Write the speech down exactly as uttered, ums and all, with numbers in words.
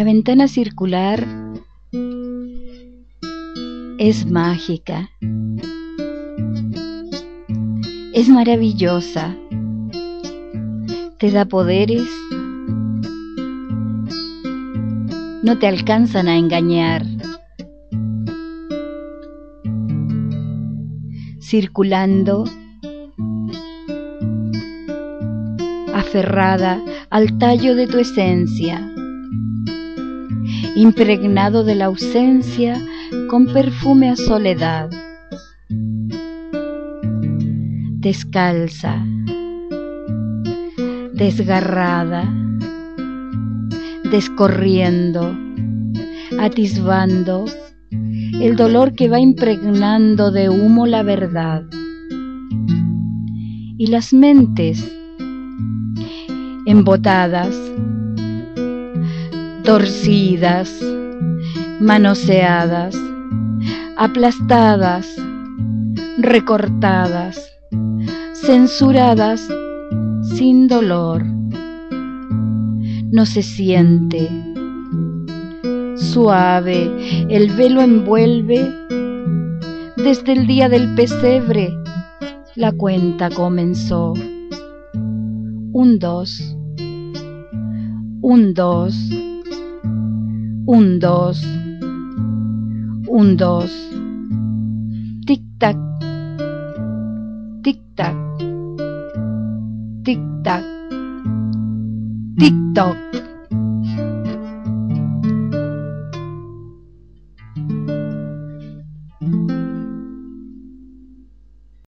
La ventana circular es mágica, es maravillosa, te da poderes, no te alcanzan a engañar. Circulando, aferrada al tallo de tu esencia, impregnado de la ausencia con perfume a soledad. Descalza, desgarrada, descorriendo, atisbando el dolor que va impregnando de humo la verdad. Y las mentes embotadas, torcidas, manoseadas, aplastadas, recortadas, censuradas sin dolor. No se siente, suave el velo envuelve, desde el día del pesebre la cuenta comenzó. Un dos, un dos, un dos, un dos, tic tac, tic tac, tic tac, tic toc.